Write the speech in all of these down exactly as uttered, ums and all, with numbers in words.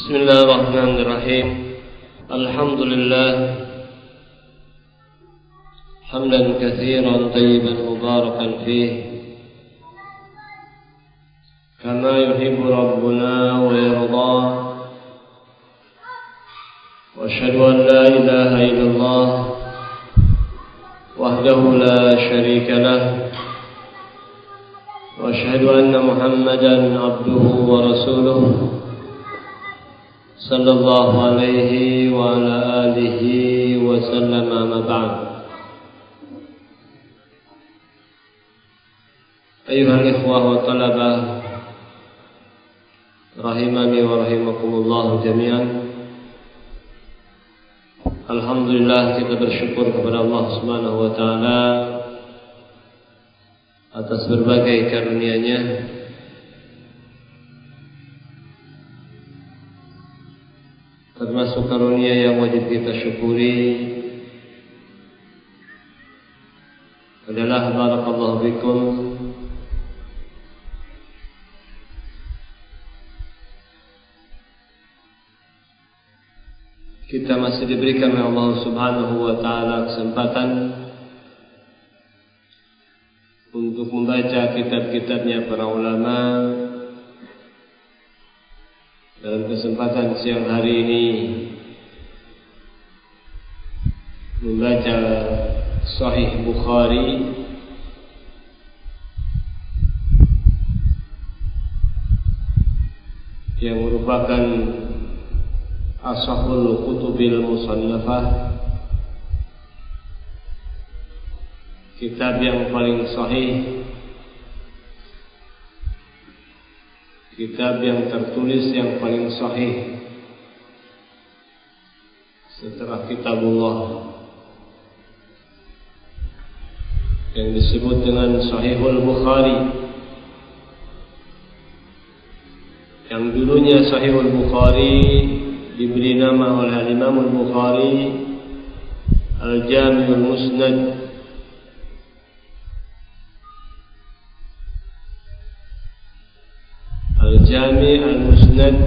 Bismillahirrahmanirrahim. Alhamdulillah hamdan katsiran tayyiban mubarakan fih kama yuhibbu rabbuna wa yarda. Wa asyhadu an la ilaha illallah wahdahu la syarika lah. Wa asyhadu anna Muhammadan abduhu wa rasuluh sallallahu alaihi wa ala alihi wa sallam. Amma ba'd. Ayuhal ikhwah wa talabah rahimani wa rahimakumullah jami'an. Alhamdulillah, kita bersyukur kepada Allah Subhanahu wa taala atas berbagai karunia-Nya. Termasuk karunia yang wajib kita syukuri adalah barakallahu bikum kita masih diberikan oleh Allah Subhanahu wa taala kesempatan untuk membaca kitab-kitabnya para ulama. Dalam kesempatan siang hari ini membaca Sahih Bukhari yang merupakan ashahul kutubil musannafah, kitab yang paling sahih, kitab yang tertulis yang paling sahih setelah kitabullah yang disebut dengan Sahihul Bukhari, yang dulunya Sahihul Bukhari diberi nama oleh Imam Al-Bukhari Al-Jami'ul Musnad, Al-Jami' Al-Musnad,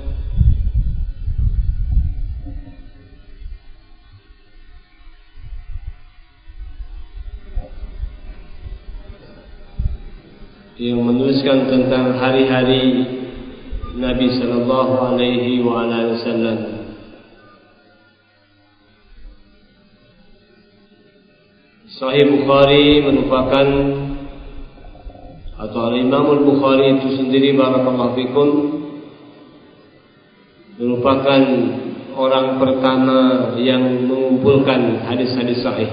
yang menuliskan tentang hari-hari Nabi sallallahu alaihi wa alihi wasallam. Sahih Bukhari merupakan atau Al-Imam Al-Bukhari itu sendiri barakallahu fikum merupakan orang pertama yang mengumpulkan hadis-hadis sahih.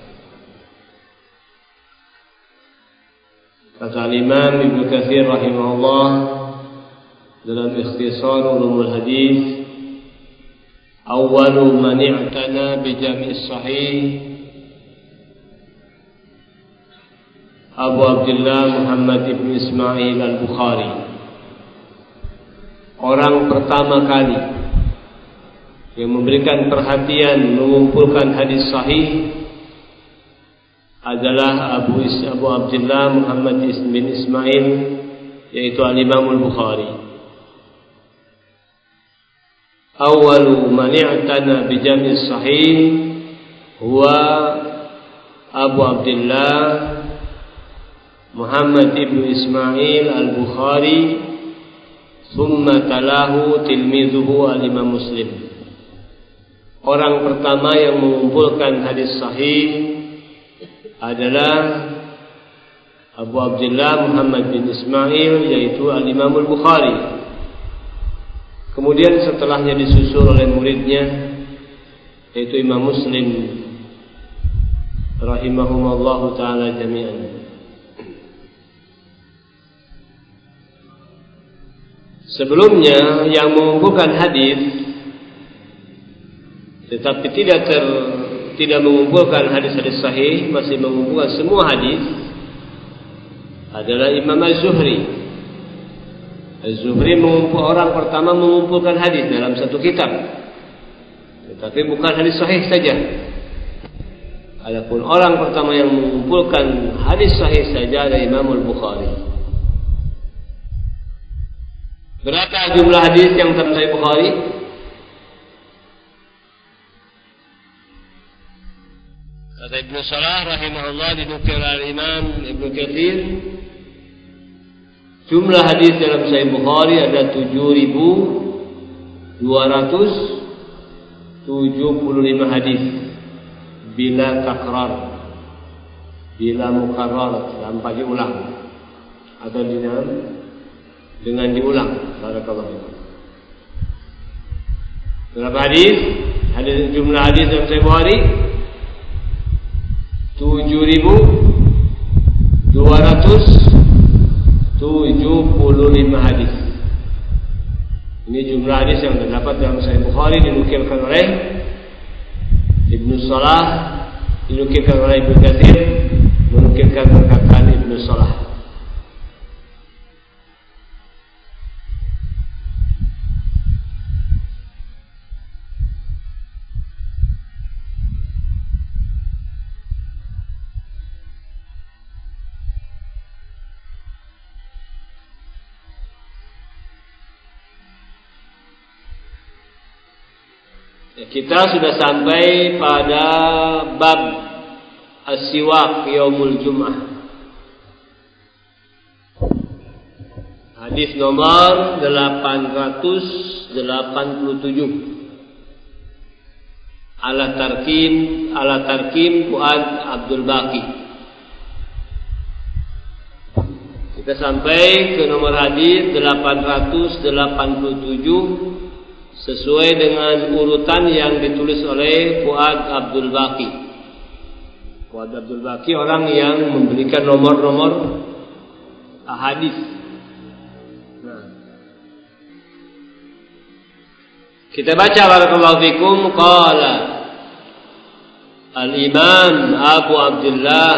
Kata Imam Ibnu Katsir rahimahullah dalam Ikhtisar Ulumul Hadis, awwalu man i'tana bi jami' sahih Abu Abdullah Muhammad ibn Ismail Al-Bukhari. Orang pertama kali yang memberikan perhatian mengumpulkan hadis sahih adalah Abu, Is- Abu Abdullah Muhammad bin Ismail, yaitu Al-Imam Al-Bukhari. Awwalu man i'tana bi jami' sahih huwa Abu Abdullah Muhammad ibn Ismail Al-Bukhari, thumma talahu tilmizuhu Al-Imam Muslim. Orang pertama yang mengumpulkan hadis sahih adalah Abu Abdullah Muhammad bin Ismail, yaitu Al-Imam Al-Bukhari. Kemudian setelahnya disusul oleh muridnya, yaitu Imam Muslim rahimahumullahu ta'ala jami'an. Sebelumnya yang mengumpulkan hadis tetapi tidak ter, tidak mengumpulkan hadis-hadis sahih, masih mengumpulkan semua hadis, adalah Imam Az-Zuhri. Az-Zuhri mengumpul, orang pertama mengumpulkan hadis dalam satu kitab, tetapi bukan hadis sahih saja. Adapun orang pertama yang mengumpulkan hadis sahih saja adalah Imam Al-Bukhari. Berapa jumlah hadis yang dalam Sahih Bukhari? Kata Ibnu Salah rahimahullah, dinukil oleh Imam Ibnu Katsir, jumlah hadis dalam Sahih Bukhari ada tujuh ribu dua ratus tujuh puluh lima hadis bila takrar, bila mukarrar, tanpa diulang atau dengan dengan diulang. Barakallahu. Berapa hadis? Hadis jumlah hadis dalam Sahih Bukhari tujuh ribu dua ratus tujuh puluh lima hadis. Ini jumlah hadis yang terdapat dalam Sahih Bukhari, dinukilkan oleh Ibnu Salah, dinukilkan oleh Ibnu Katsir, menukilkan perkataan Ibnu Salah. Kita sudah sampai pada bab as-siwak yaumul Jum'ah. Hadis nomor delapan ratus delapan puluh tujuh. Ala tarkim ala tarkim Fuad Abdul Baqi. Kita sampai ke nomor hadis delapan ratus delapan puluh tujuh sesuai dengan urutan yang ditulis oleh Fuad Abdul Baqi. Fuad Abdul Baqi orang yang memberikan nomor-nomor hadis. Nah, kita baca barakallahu fikum. Qala Al-Imam Abu Abdullah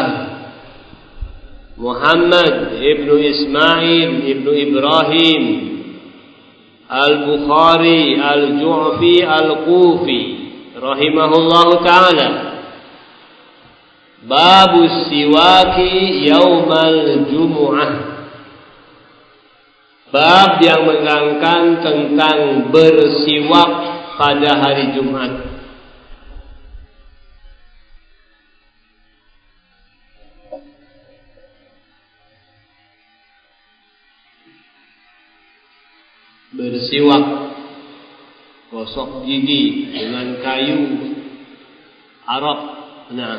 Muhammad ibnu Ismail ibnu Ibrahim Al-Bukhari Al-Ju'fi Al-Kufi rahimahullahu ta'ala, Babu siwaki yaumal Jumu'ah. Bab yang menerangkan tentang bersiwak pada hari Jumat. Bersiwak, gosok gigi dengan kayu Arab. Nah,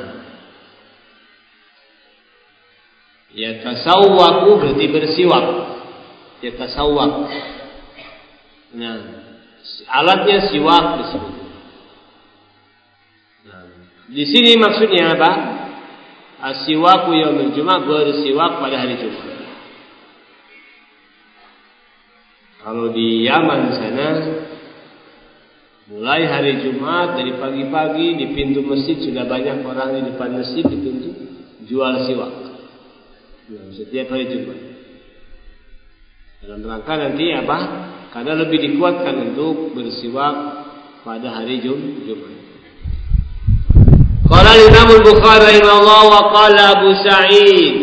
ya tasawwaku berarti bersiwak. Ya tasawwak. Nah, alatnya siwak disebut. Nah, di sini maksudnya apa? As-siwaku yaumul Jumat, bersiwak pada hari Jumat. Kalau di Yaman sana, mulai hari Jumat dari pagi-pagi di pintu masjid sudah banyak orang di depan masjid di pintu jual siwak. Nah, setiap hari Jumat. Dalam rangka nanti apa? Karena lebih dikuatkan untuk bersiwak pada hari Jum Jumat. Qala Imam Al-Bukhari rahimahullah wa qala Abu Sa'id.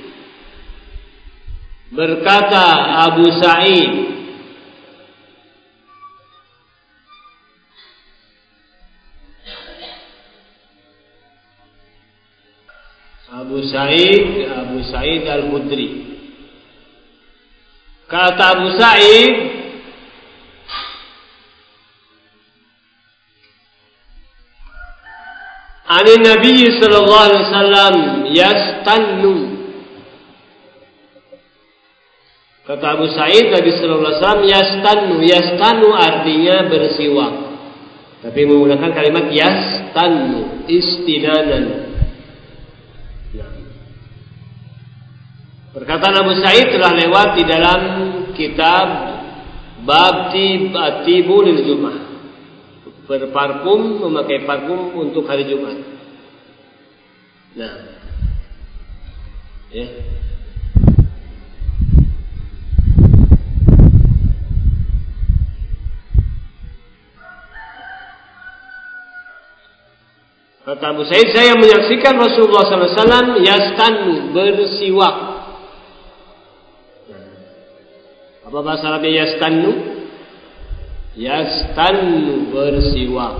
Berkata Abu Sa'id, Abu Sa'id Abu Sa'id Al-Khudri. Kata Abu Sa'id, Ani Nabi sallallahu alaihi wasallam yastannu. Kata Abu Sa'id, Nabi sallallahu alaihi wasallam yastannu. Yastannu artinya bersiwak, tapi menggunakan kalimat yastannu, istinanan. Perkataan Abu Sa'id telah lewat di dalam kitab Bab Tibu lil Jum'ah. Berparfum, memakai parfum untuk hari Jumat. Nah, ya. Kata Abu Sa'id, saya menyaksikan Rasulullah sallallahu alaihi wasallam yastannu, bersiwak. Apa Apa bahasa Arabnya yastannu? Yastannu, bersiwak.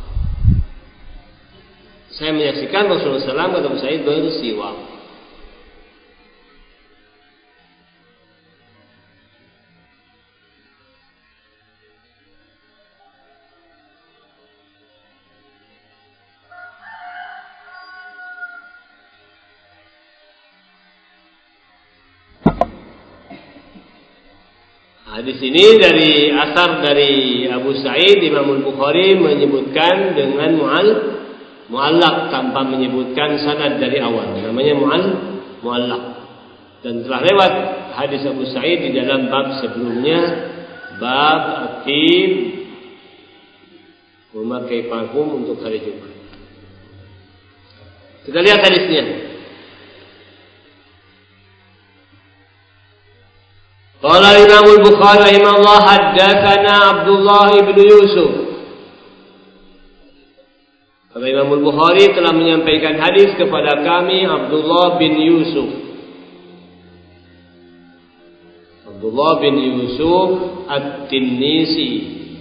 Saya menyaksikan Rasulullah shallallahu alaihi wasallam kata saya bersiwak. Hadis ini dari asar dari Abu Sa'id, Imam Al-Bukhari menyebutkan dengan mu'al mu'allaq tanpa menyebutkan sanad dari awal. Namanya mu'al mu'allaq. Dan telah lewat hadis Abu Sa'id di dalam bab sebelumnya, bab atib memakai parfum untuk hari Jumat. Kita lihat hadisnya. Qala Imam Al-Bukhari rahimahullah haddatsana Abdullah bin Yusuf. Kata Imam Al-Bukhari telah menyampaikan hadis kepada kami Abdullah bin Yusuf. Abdullah bin Yusuf At-Tinnisi.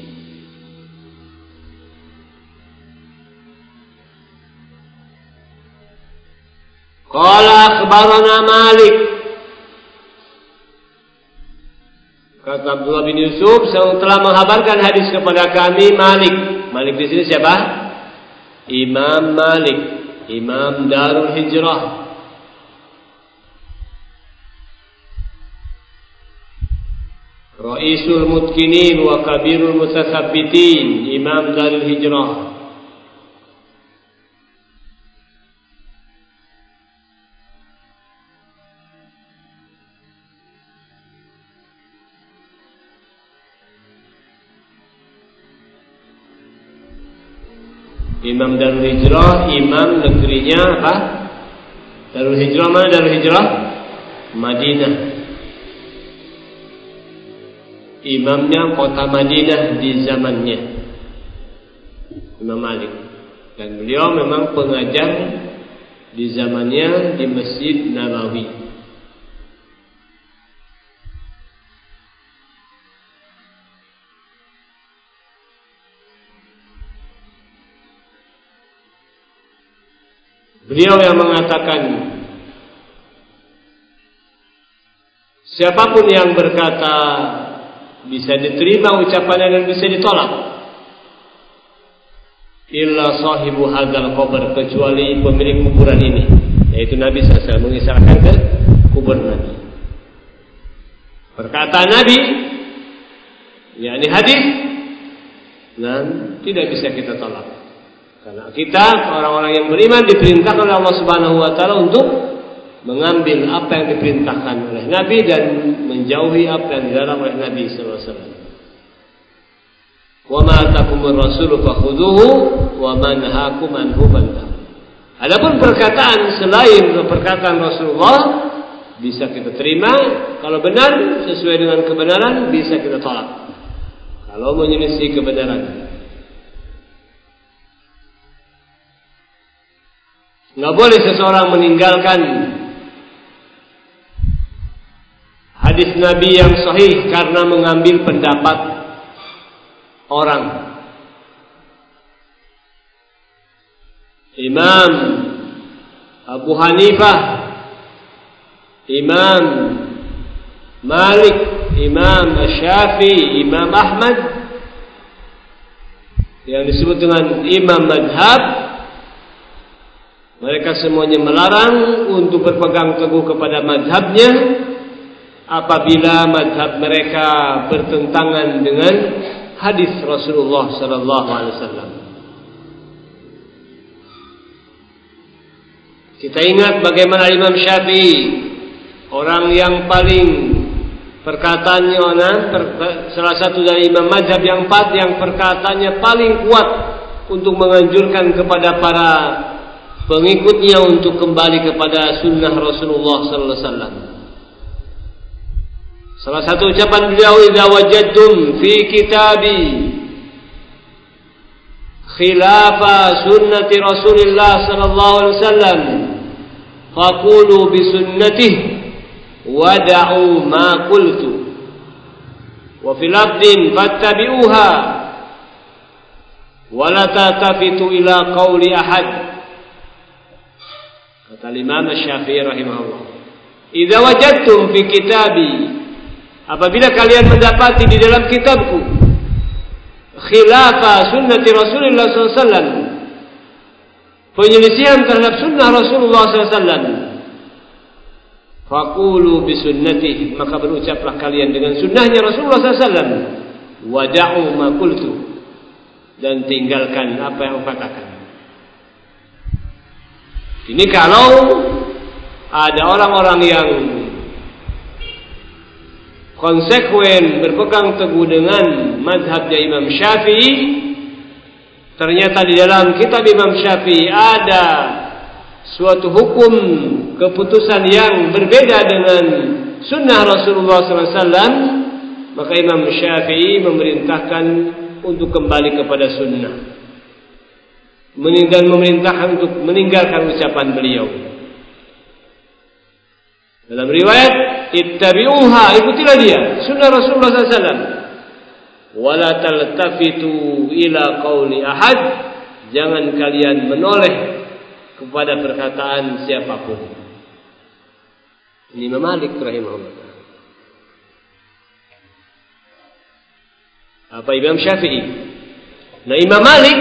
Qala akhbarana Malik. Kata Abdullah bin Yusuf telah menghabarkan hadis kepada kami Malik. Malik di sini siapa? Imam Malik, Imam Darul Hijrah. Raisul Mutqinin wa Kabirul Mutasabbitin, Imam Darul Hijrah. Imam Darul Hijrah, imam negerinya apa? Darul Hijrah mana Darul Hijrah? Madinah. Imamnya kota Madinah di zamannya, Imam Malik. Dan beliau memang pengajar di zamannya di Masjid Nabawi. Beliau yang mengatakan, siapapun yang berkata bisa diterima ucapannya dan bisa ditolak, illa sahibu hadzal qabr, kecuali pemilik kuburan ini, yaitu Nabi sallallahu alaihi wasallam, mengisahkan ke kubur Nabi. Perkataan Nabi, yakni hadis, dan tidak bisa kita tolak. Karena kita orang-orang yang beriman diperintahkan oleh Allah Subhanahu wa taala untuk mengambil apa yang diperintahkan oleh Nabi dan menjauhi apa yang dilarang oleh Nabi sallallahu alaihi wasallam. Wa ma atakumur rasulu fakhudhuhu wa ma nahakum anhu fantahu. Adapun perkataan selain perkataan Rasulullah bisa kita terima, kalau benar sesuai dengan kebenaran bisa kita tolak. Kalau menyelisih kebenaran, nggak boleh seseorang meninggalkan hadis Nabi yang sahih karena mengambil pendapat orang. Imam Abu Hanifah, Imam Malik, Imam Syafi'i, Imam Ahmad, yang disebut dengan Imam Madhab, mereka semuanya melarang untuk berpegang teguh kepada madhabnya apabila madhab mereka bertentangan dengan hadis Rasulullah sallallahu alaihi wasallam. Kita ingat bagaimana Imam Syafi'i, orang yang paling perkataannya, salah satu dari imam madhab yang empat yang perkataannya paling kuat untuk menganjurkan kepada para pengikutnya untuk kembali kepada sunnah Rasulullah sallallahu alaihi wasallam. Salah satu ucapan beliau, "Idza wajadtum fi kitabi khilafa sunnati Rasulillah sallallahu alaihi wasallam, faqulu bi sunnatihi wa da'u ma qultu." Wa fil lafdin fattabi'uha wa la tatafitu ila qauli ahad. Kata Imam Syafi'i rahimahullah, idza wajadtum fi kitabi, apabila kalian mendapati di dalam kitabku khilafa sunnati Rasulullah sallallahu alaihi wasallam, penyelisihan terhadap sunnah Rasulullah sallallahu alaihi wasallam, faqulu bi sunnatihi, maka berucaplah kalian dengan sunnahnya Rasulullah sallallahu alaihi wasallam, wada'u ma qultu, dan tinggalkan apa yang aku katakan. Ini kalau ada orang-orang yang konsekuen berpegang teguh dengan mazhabnya Imam Syafi'i, ternyata di dalam kitab Imam Syafi'i ada suatu hukum keputusan yang berbeda dengan sunnah Rasulullah sallallahu alaihi wasallam, maka Imam Syafi'i memerintahkan untuk kembali kepada sunnah, dan memerintahkan untuk meninggalkan ucapan beliau. Dalam riwayat, ittabi'uha, ikutilah dia, sunnah Rasulullah sallallahu alaihi wasallam. Wala taltafitu ila qauli ahad, jangan kalian menoleh kepada perkataan siapapun. Ini Imam Malik rahimahullah. Apa Imam Syafi'i? Nah, Imam Malik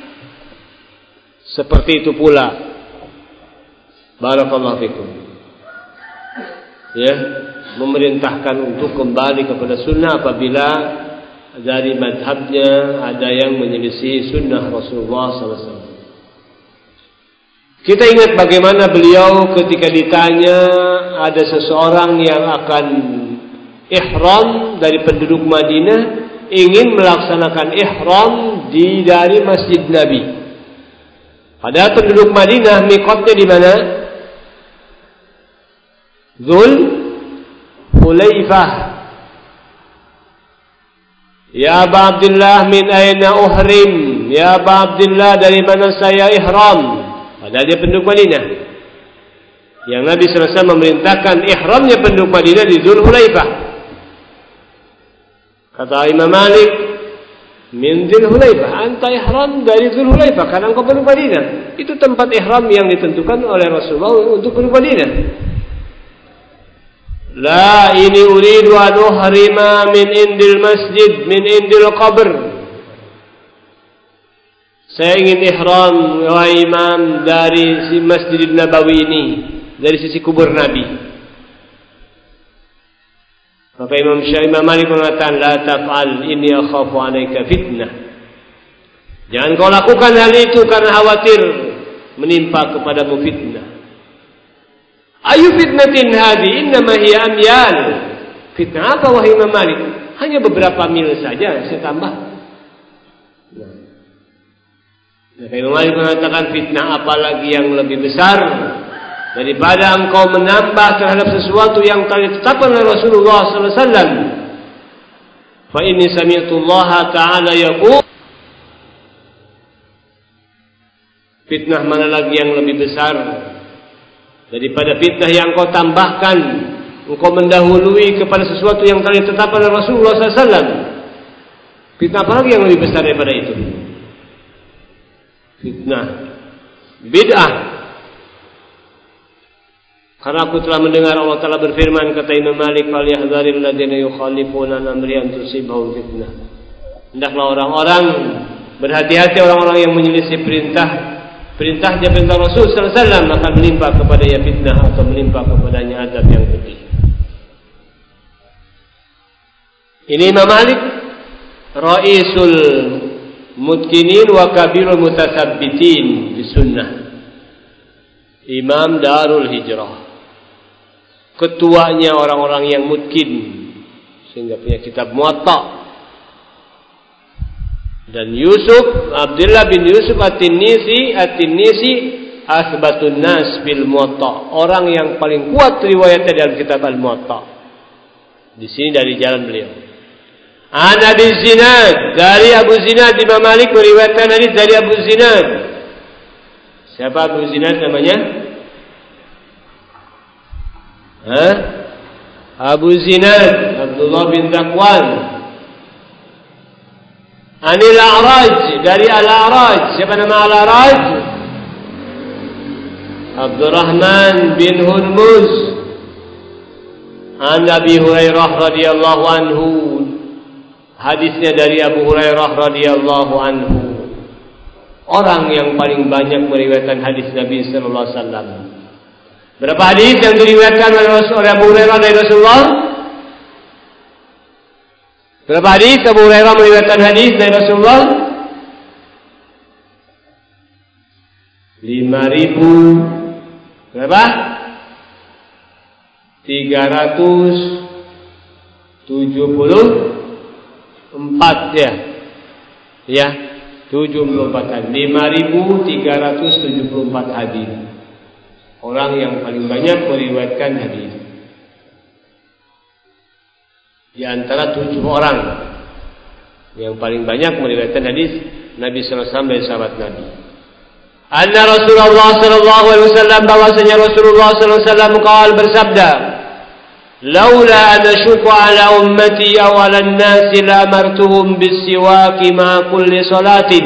seperti itu pula. Barakallahu fikum. Ya, memerintahkan untuk kembali kepada sunnah apabila dari madhabnya ada yang menyelisih sunnah Rasulullah sallallahu alaihi wasallam. Kita ingat bagaimana beliau ketika ditanya ada seseorang yang akan ihram dari penduduk Madinah, ingin melaksanakan ihram di dari Masjid Nabi. Padahal penduduk Madinah miqatnya di mana? Dzul Hulaifah. Ya Aba Abdullah, min aina uhrim? Ya Aba Abdullah, dari mana saya ihram? Padahal dia penduduk Madinah. Yang Nabi sallallahu alaihi wasallam memerintahkan ihramnya penduduk Madinah di Dzul Hulaifah. Kata Imam Malik, min Dzul Hulaifah, anta ihram dari Dzul Hulaifah karena engkau penduduk Madinah. Itu tempat ihram yang ditentukan oleh Rasulullah untuk penduduk Madinah. La, ini uridu an uhrima min indil masjid, min indil qabr. Saya ingin ihram, wahai imam, dari si Masjid Nabawi ini, dari sisi kubur Nabi. Maka Imam Syafi'i, Imam Malik mengatakan, la taf'al, inni akhafu alaika fitnah. Jangan kau lakukan hal itu karena khawatir menimpa kepadamu fitnah. Ayu fitnatin hadi, innama hiya amyal. Fitnah apa wahai Imam Malik? Hanya beberapa mil saja saya tambah. Nah, nah Imam Malik mengatakan fitnah apalagi yang lebih besar daripada engkau menambah terhadap sesuatu yang telah ditetapkan oleh Rasulullah sallallahu alaihi wasallam. Fa inni sami'tu Allah ta'ala yaqul, fitnah mana lagi yang lebih besar daripada fitnah yang engkau tambahkan, engkau mendahului kepada sesuatu yang telah ditetapkan oleh Rasulullah sallallahu alaihi wasallam. Fitnah apa lagi yang lebih besar daripada itu? Fitnah bid'ah. Karena aku telah mendengar Allah Ta'ala berfirman, kata Imam Malik, falyahdharil ladzina yukhalifuna an amri an tusibahum fitnah. Hendaklah orang-orang berhati-hati, orang-orang yang menyelisih perintah Perintahnya perintah Rasul sallallahu alaihi wasallam akan menimpa kepadanya fitnah atau menimpa kepadanya azab yang pedih. Ini Imam Malik, Raisul Mutkinin wa Kabirul Mutasabbitin di Sunnah, Imam Darul Hijrah, ketuanya orang-orang yang mutkin sehingga punya kitab Muwatta. Dan Yusuf, Abdullah bin Yusuf At-Tinnisi, At-Tinnisi asbatun nas bil Muwatta, orang yang paling kuat riwayatnya dalam kitab Al-Muwatta. Di sini dari jalan beliau. An Abi Zinad, dari Abu Zinad, Imam Malik meriwayatkan hadis dari Abu Zinad. Siapa Abu Zinad namanya? Hah? Abu Zinad Abdullah bin Zakwan Anil A'raj, dari Al-A'raj. Siapa nama Al-A'raj? Abdurrahman bin Hurmuz an Abi Hurairah radhiyallahu anhu. Hadisnya dari Abu Hurairah radhiyallahu anhu. Orang yang paling banyak meriwayatkan hadis Nabi sallallahu alaihi wasallam. Berapa hadis yang diriwayatkan oleh Abu Hurairah dari Rasulullah? Berapa hadis Abu Hurairah meriwayatkan hadis dari Rasulullah? lima ribu berapa? tiga ratus tujuh puluh empat ya. Ya, tujuh puluh empat hadis. lima ribu tiga ratus tujuh puluh empat hadis. Orang yang paling banyak meriwayatkan hadis. Di antara tujuh orang yang paling banyak meriwayatkan hadis Nabi sallallahu alaihi wasallam dari sahabat Nabi. Anna Rasulullah sallallahu alaihi wasallam, bahwasanya Rasulullah sallallahu alaihi wasallam qaal, bersabda, "Laula an asyqa ala ummati aw ala an-nas la amartuhum bis-siwaki ma kulli salatin."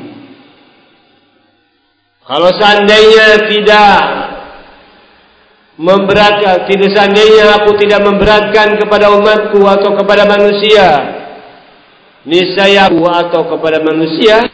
Kalau seandainya tidak memberatkan, tidak seandainya aku tidak memberatkan kepada umatku atau kepada manusia, niscaya aku atau kepada manusia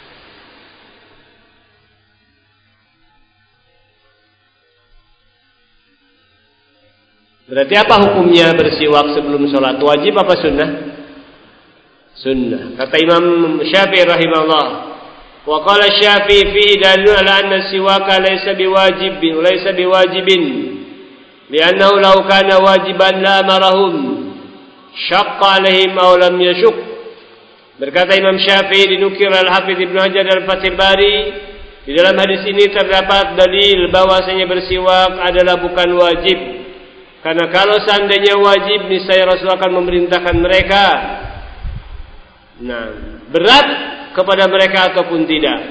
berarti apa hukumnya bersiwak sebelum sholat? Wajib apa sunnah? Sunnah. Kata Imam Syafi'i rahimahullah, wa qala Syafi'i fi dalil ala anna siwaka laysa biwajibin laysa biwajibin li'annahu law kana wajiban la amarahum syaqqa alaihim aw lam yashuk. Berkata Imam Syafi'i, dinukil Al-Hafidz Ibnu Hajar dalam Fathul Bari, di dalam hadis ini terdapat dalil bahwasanya bersiwak adalah bukan wajib. Karena kalau seandainya wajib, niscaya Rasul akan memerintahkan mereka. Nah, berat kepada mereka ataupun tidak.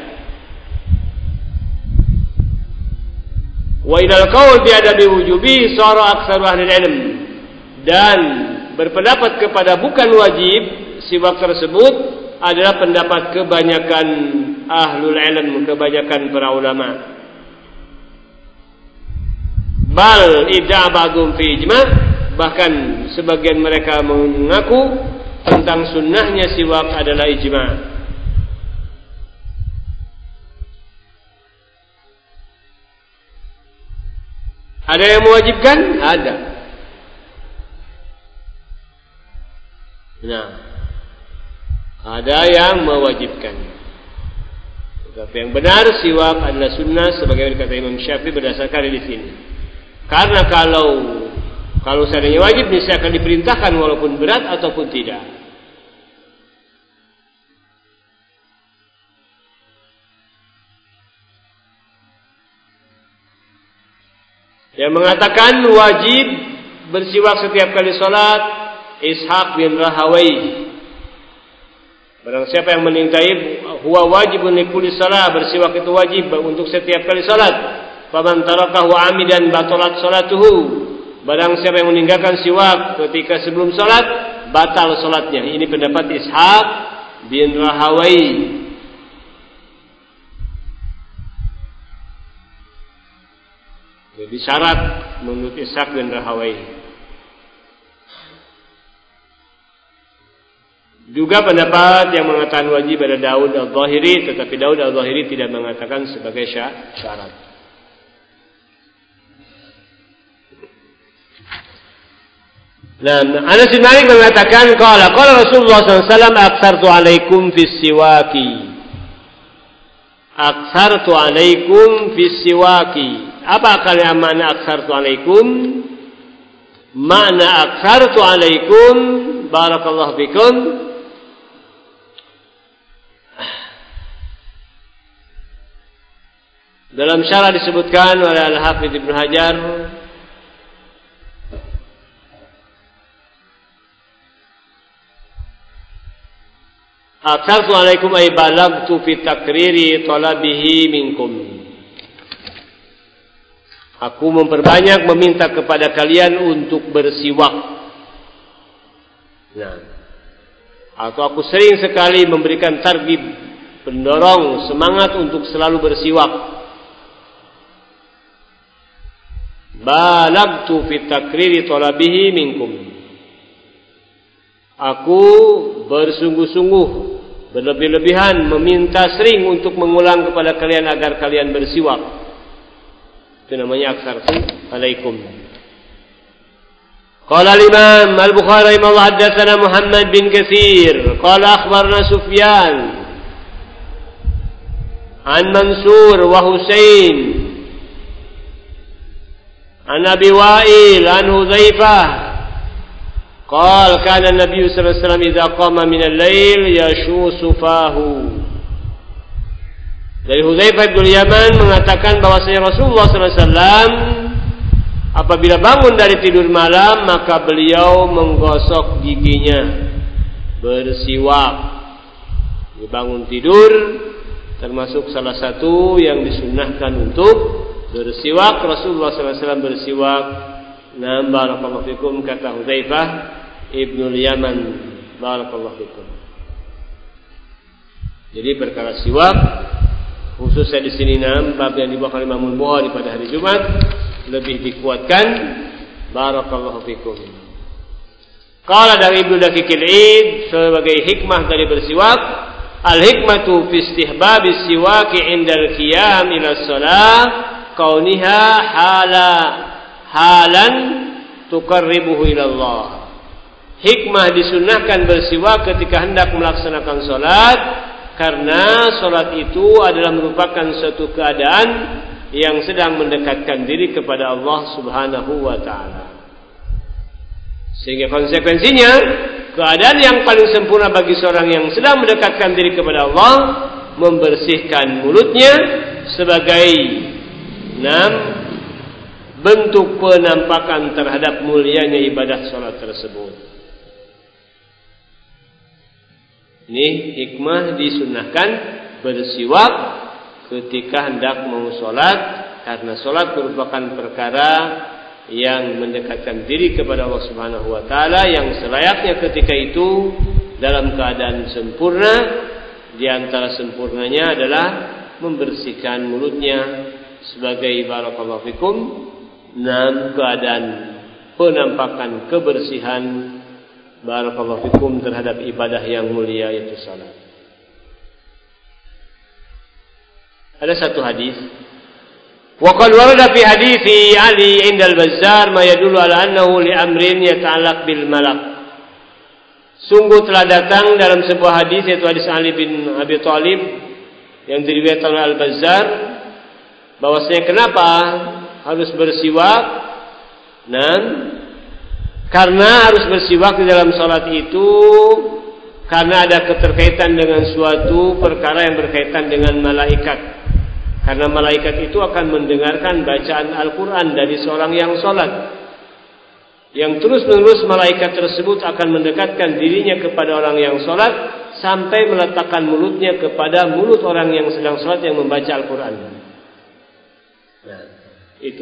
Wa idal qaul bi adabi wujubi sara aktsaru ahli ilm. Dan berpendapat kepada bukan wajib siwak tersebut adalah pendapat kebanyakan ahlul ilm, kebanyakan para ulama. Bal idda ba'dhum fi ijma', bahkan sebagian mereka mengaku tentang sunnahnya siwak adalah ijma'. Ada yang mewajibkan? Ada. Nah, ada yang mewajibkan. Tetapi yang benar siwak adalah sunnah sebagaimana kata Imam Syafi'i berdasarkan di sini. Karena kalau kalau seandainya wajib, niscaya akan diperintahkan walaupun berat ataupun tidak. Yang mengatakan wajib bersiwak setiap kali sholat, Ishaq bin Rahawai. Barang siapa yang meningkai huwa wajibun likulli shalah, bersiwak itu wajib untuk setiap kali sholat. Faman tarakahu amidan batalat salatuhu. Barang siapa yang meninggalkan siwak ketika sebelum salat, batal salatnya. Ini pendapat Ishaq bin Rahawai. Jadi syarat menurut Ishaq bin Rahawai. Juga pendapat yang mengatakan wajib ada Daud al-Zahiri, tetapi Daud al-Zahiri tidak mengatakan sebagai syarat. Nah, Anas bin Malik mengatakan, qala qala Rasulullah sallallahu alaihi wasallam, aktsartu alaikum fis siwaki. Aktsartu alaikum fis siwaki. Apa kalian makna aktsartu alaikum? Makna aktsartu alaikum, barakallahu fikum, dalam syarah disebutkan oleh Al-Hafidz Ibnu Hajar, aktsartu alaikum ay balagtu fi takriri talabihi minkum. Aku memperbanyak meminta kepada kalian untuk bersiwak. Nah, atau aku sering sekali memberikan targhib, pendorong, semangat untuk selalu bersiwak. Balagtu fi takriri talabihi minkum. Aku bersungguh-sungguh, berlebih-lebihan meminta sering untuk mengulang kepada kalian agar kalian bersiwak. Itu namanya aksartu alaikum. Qala al-Imam Al-Bukhari rahimahullah, haddatsana Muhammad bin Katsir qala akhbarana Sufyan an Mansur wa Husain an Abi Wa'il an Hudzaifah qala kana an-nabiy sallallahu alaihi wasallam idza qama min al-lail yashusu fahu. Dari Hudzaifah bin Yaman mengatakan bahwasanya Rasulullah sallallahu alaihi wasallam apabila bangun dari tidur malam maka beliau menggosok giginya, bersiwak. Bangun tidur termasuk salah satu yang disunnahkan untuk bersiwak. Rasulullah sallallahu alaihi wasallam bersiwak. Nah, barakallahu fikum, kata Hudzaifah ibnu Yaman, barakallahu fikum. Jadi perkara siwak khususnya di sini nam bab yang dibawakan Imam Al-Bukhari pada hari Jumat lebih dikuatkan, barakallahu fikum. Qala dari Ibnu Daqiqil Id sebagai hikmah dari bersiwak, al-hikmatu fi istihbabis siwaki indal qiyam ila shalah kauniha hala halan tuqarribuhu ila Allah. Hikmah disunnahkan bersiwak ketika hendak melaksanakan salat, karena salat itu adalah merupakan suatu keadaan yang sedang mendekatkan diri kepada Allah Subhanahu wa taala. Sehingga konsekuensinya, keadaan yang paling sempurna bagi seorang yang sedang mendekatkan diri kepada Allah, membersihkan mulutnya sebagai enam bentuk penampakan terhadap mulianya ibadah salat tersebut. Ini hikmah disunnahkan bersiwak ketika hendak mau sholat, karena sholat merupakan perkara yang mendekatkan diri kepada Allah Subhanahu wa taala, yang selayaknya ketika itu dalam keadaan sempurna. Di antara sempurnanya adalah membersihkan mulutnya sebagai barakallahu fikum dalam keadaan penampakan kebersihan, barakallahu fikum, terhadap ibadah yang mulia yaitu salat. Ada satu hadis, wa qad warada fi hadisi Ali 'inda al-Bazzar ma yadullu ala annahu li amrin yata'allaq bil malak. Sungguh telah datang dalam sebuah hadis, yaitu hadis Ali bin Abi Thalib yang diriwayatkan oleh Al-Bazzar, bahwasanya kenapa harus bersiwak? Nah, karena harus bersiwak di dalam salat itu karena ada keterkaitan dengan suatu perkara yang berkaitan dengan malaikat. Karena malaikat itu akan mendengarkan bacaan Al-Quran dari seorang yang sholat, yang terus-menerus malaikat tersebut akan mendekatkan dirinya kepada orang yang sholat sampai meletakkan mulutnya kepada mulut orang yang sedang sholat yang membaca Al-Quran. Nah, itu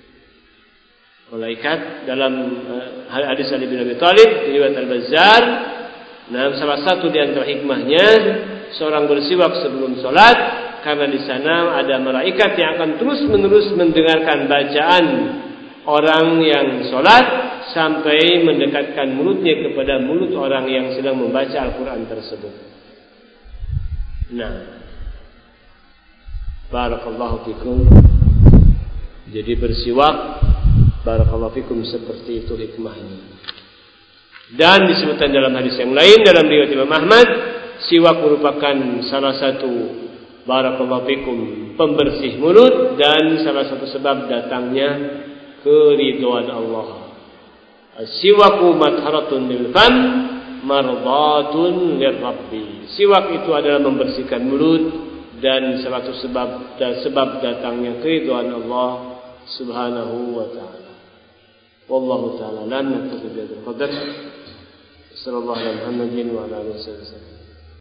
malaikat dalam hadis Ali bin Abi Thalib riwayat Al-Bazzar. Nah, salah satu di antara hikmahnya seorang bersiwak sebelum sholat, karena di sana ada malaikat yang akan terus-menerus mendengarkan bacaan orang yang sholat sampai mendekatkan mulutnya kepada mulut orang yang sedang membaca Al-Quran tersebut. Nah, barakallahu fikum. Jadi bersiwak, barakallahu fikum, seperti itu hikmahnya. Dan disebutkan dalam hadis yang lain dalam riwayat Imam Ahmad, siwak merupakan salah satu, barakallahu fikum, pembersih mulut dan salah satu sebab datangnya keridhaan Allah. As-siwaku matharatun lil fam mardatun lirabbi. Siwak itu adalah membersihkan mulut dan salah satu sebab dan sebab datangnya keridhaan Allah Subhanahu wa taala. Wallahu taala lam naktafi bi hadzal qadar. Sallallahu alaihi wa sallam wa ala alihi wasallam.